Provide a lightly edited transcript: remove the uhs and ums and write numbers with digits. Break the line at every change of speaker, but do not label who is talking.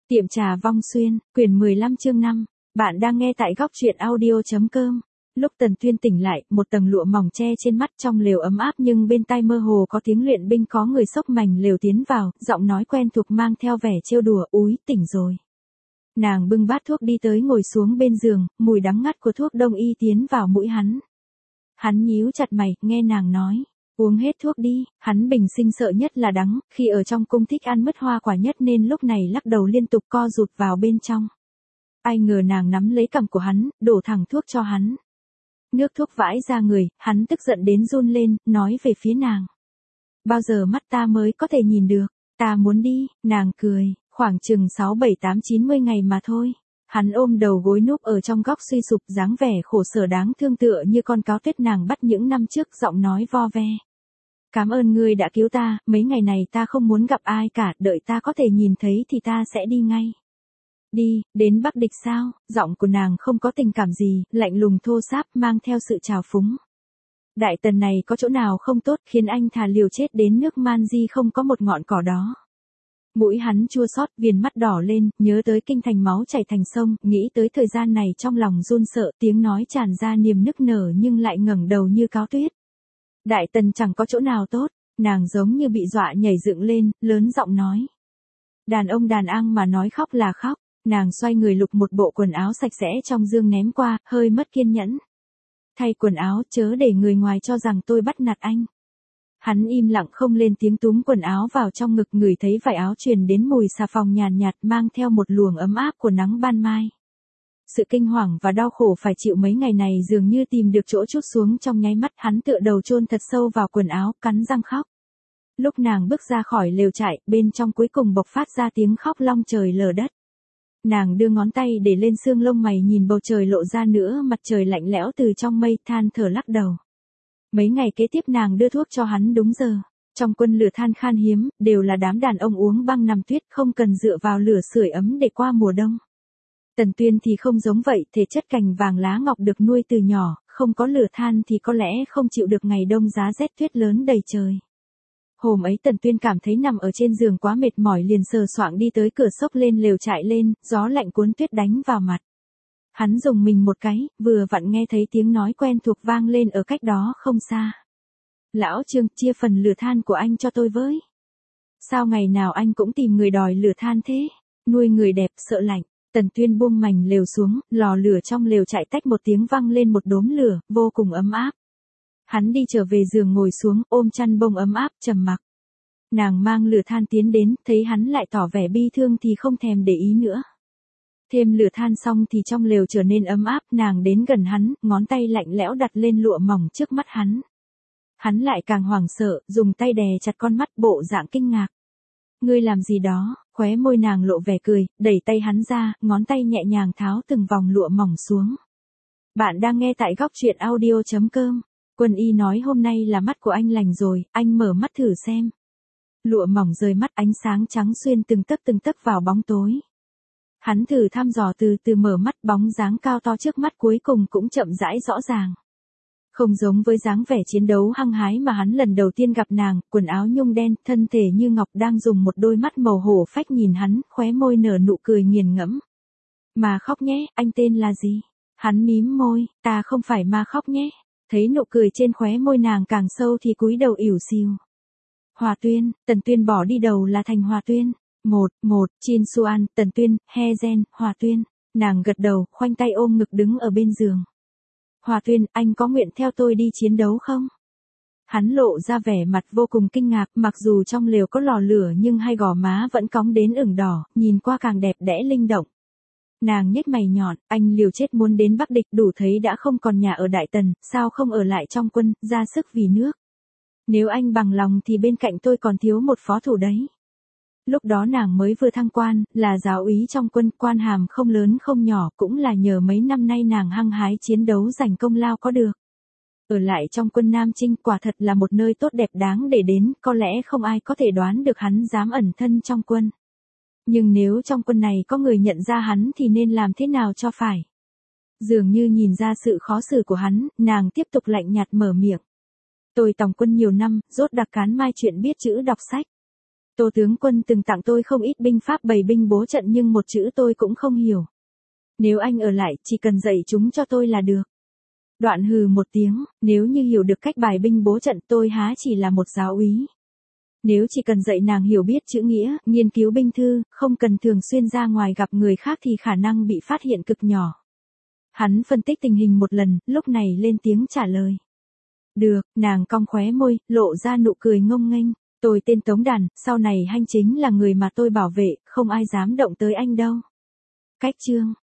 Tiệm trà Vong Xuyên, quyển 15 chương 5. Bạn đang nghe tại góc truyện audio.com. Lúc Tần Tuyên tỉnh lại, một tầng lụa mỏng che trên mắt, trong lều ấm áp nhưng bên tai mơ hồ có tiếng luyện binh, có người xốc mảnh lều tiến vào, giọng nói quen thuộc mang theo vẻ trêu đùa, "Úi, tỉnh rồi." Nàng bưng bát thuốc đi tới ngồi xuống bên giường, mùi đắng ngắt của thuốc đông y tiến vào mũi hắn. Hắn nhíu chặt mày, nghe nàng nói. Uống hết thuốc đi, hắn bình sinh sợ nhất là đắng, khi ở trong cung thích ăn mứt hoa quả nhất nên lúc này lắc đầu liên tục co rụt vào bên trong. Ai ngờ nàng nắm lấy cằm của hắn, đổ thẳng thuốc cho hắn. Nước thuốc vãi ra người, hắn tức giận đến run lên, nói về phía nàng. Bao giờ mắt ta mới có thể nhìn được, ta muốn đi, nàng cười, khoảng chừng 6, 7, 8, 90 ngày mà thôi. Hắn ôm đầu gối núp ở trong góc suy sụp, dáng vẻ khổ sở đáng thương tựa như con cáo tuyết nàng bắt những năm trước, giọng nói vo ve. Cảm ơn ngươi đã cứu ta, mấy ngày này ta không muốn gặp ai cả, đợi ta có thể nhìn thấy thì ta sẽ đi ngay. Đi, đến Bắc Địch sao? Giọng của nàng không có tình cảm gì, lạnh lùng thô sáp, mang theo sự trào phúng. Đại Tần này có chỗ nào không tốt, khiến anh thà liều chết đến nước Man Di không có một ngọn cỏ đó. Mũi hắn chua xót, viền mắt đỏ lên, nhớ tới kinh thành máu chảy thành sông, nghĩ tới thời gian này trong lòng run sợ, tiếng nói tràn ra niềm nức nở nhưng lại ngẩng đầu như cáo tuyết. Đại Tần chẳng có chỗ nào tốt, nàng giống như bị dọa nhảy dựng lên, lớn giọng nói. Đàn ông đàn ang mà nói khóc là khóc, nàng xoay người lục một bộ quần áo sạch sẽ trong dương ném qua, hơi mất kiên nhẫn. Thay quần áo, chớ để người ngoài cho rằng tôi bắt nạt anh. Hắn im lặng không lên tiếng, túm quần áo vào trong ngực, ngửi thấy vải áo truyền đến mùi xà phòng nhàn nhạt mang theo một luồng ấm áp của nắng ban mai. Sự kinh hoàng và đau khổ phải chịu mấy ngày này dường như tìm được chỗ trút xuống trong nháy mắt, hắn tựa đầu chôn thật sâu vào quần áo, cắn răng khóc. Lúc nàng bước ra khỏi lều trại, bên trong cuối cùng bộc phát ra tiếng khóc long trời lở đất. Nàng đưa ngón tay để lên xương lông mày, nhìn bầu trời lộ ra nữa mặt trời lạnh lẽo từ trong mây, than thở lắc đầu. Mấy ngày kế tiếp nàng đưa thuốc cho hắn đúng giờ. Trong quân lửa than khan hiếm, đều là đám đàn ông uống băng nằm tuyết, không cần dựa vào lửa sưởi ấm để qua mùa đông. Tần Tuyên thì không giống vậy, thể chất cành vàng lá ngọc được nuôi từ nhỏ, không có lửa than thì có lẽ không chịu được ngày đông giá rét tuyết lớn đầy trời. Hôm ấy Tần Tuyên cảm thấy nằm ở trên giường quá mệt mỏi, liền sờ soạng đi tới cửa xốc lên lều trại lên, gió lạnh cuốn tuyết đánh vào mặt. Hắn dùng mình một cái, vừa vặn nghe thấy tiếng nói quen thuộc vang lên ở cách đó không xa. Lão Trương, chia phần lửa than của anh cho tôi với. Sao ngày nào anh cũng tìm người đòi lửa than thế? Nuôi người đẹp sợ lạnh. Tần Tuyên buông mành lều xuống, lò lửa trong lều chạy tách một tiếng văng lên một đốm lửa, vô cùng ấm áp. Hắn đi trở về giường ngồi xuống, ôm chăn bông ấm áp, trầm mặc. Nàng mang lửa than tiến đến, thấy hắn lại tỏ vẻ bi thương thì không thèm để ý nữa. Thêm lửa than xong thì trong lều trở nên ấm áp, nàng đến gần hắn, ngón tay lạnh lẽo đặt lên lụa mỏng trước mắt hắn. Hắn lại càng hoảng sợ, dùng tay đè chặt con mắt, bộ dạng kinh ngạc. Ngươi làm gì đó? Khóe môi nàng lộ vẻ cười, đẩy tay hắn ra, ngón tay nhẹ nhàng tháo từng vòng lụa mỏng xuống. Bạn đang nghe tại góc truyện audio.com. Quân y nói hôm nay là mắt của anh lành rồi, anh mở mắt thử xem. Lụa mỏng rời mắt, ánh sáng trắng xuyên từng tấc vào bóng tối. Hắn thử thăm dò từ từ mở mắt, bóng dáng cao to trước mắt cuối cùng cũng chậm rãi rõ ràng. Không giống với dáng vẻ chiến đấu hăng hái mà hắn lần đầu tiên gặp nàng, quần áo nhung đen, thân thể như ngọc, đang dùng một đôi mắt màu hổ phách nhìn hắn, khóe môi nở nụ cười nghiền ngẫm. Mà khóc nhé, anh tên là gì? Hắn mím môi, ta không phải ma khóc nhé. Thấy nụ cười trên khóe môi nàng càng sâu thì cúi đầu ỉu xìu. Hòa Tuyên, Tần Tuyên bỏ đi đầu là thành Hòa Tuyên. Một, Chin Suan, Tần Tuyên, He Gen, Hòa Tuyên. Nàng gật đầu, khoanh tay ôm ngực đứng ở bên giường. Hòa Tuyên, anh có nguyện theo tôi đi chiến đấu không? Hắn lộ ra vẻ mặt vô cùng kinh ngạc, mặc dù trong lều có lò lửa nhưng hai gò má vẫn cóng đến ửng đỏ, nhìn qua càng đẹp đẽ linh động. Nàng nhếch mày nhọn, anh liều chết muốn đến Bắc Địch, đủ thấy đã không còn nhà ở Đại Tần, sao không ở lại trong quân, ra sức vì nước. Nếu anh bằng lòng thì bên cạnh tôi còn thiếu một phó thủ đấy. Lúc đó nàng mới vừa thăng quan, là giáo úy trong quân, quan hàm không lớn không nhỏ, cũng là nhờ mấy năm nay nàng hăng hái chiến đấu giành công lao có được. Ở lại trong quân Nam Chinh quả thật là một nơi tốt đẹp đáng để đến, có lẽ không ai có thể đoán được hắn dám ẩn thân trong quân. Nhưng nếu trong quân này có người nhận ra hắn thì nên làm thế nào cho phải? Dường như nhìn ra sự khó xử của hắn, nàng tiếp tục lạnh nhạt mở miệng. Tôi tòng quân nhiều năm, rốt đặc cán mai chuyện biết chữ đọc sách. Tô tướng quân từng tặng tôi không ít binh pháp bày binh bố trận nhưng một chữ tôi cũng không hiểu. Nếu anh ở lại, chỉ cần dạy chúng cho tôi là được. Đoạn hừ một tiếng, nếu như hiểu được cách bài binh bố trận tôi há chỉ là một giáo úy. Nếu chỉ cần dạy nàng hiểu biết chữ nghĩa, nghiên cứu binh thư, không cần thường xuyên ra ngoài gặp người khác thì khả năng bị phát hiện cực nhỏ. Hắn phân tích tình hình một lần, lúc này lên tiếng trả lời. Được, nàng cong khóe môi, lộ ra nụ cười ngông nghênh. Tôi tên Tống Đàn, sau này Hanh chính là người mà tôi bảo vệ, không ai dám động tới anh đâu. Cách chương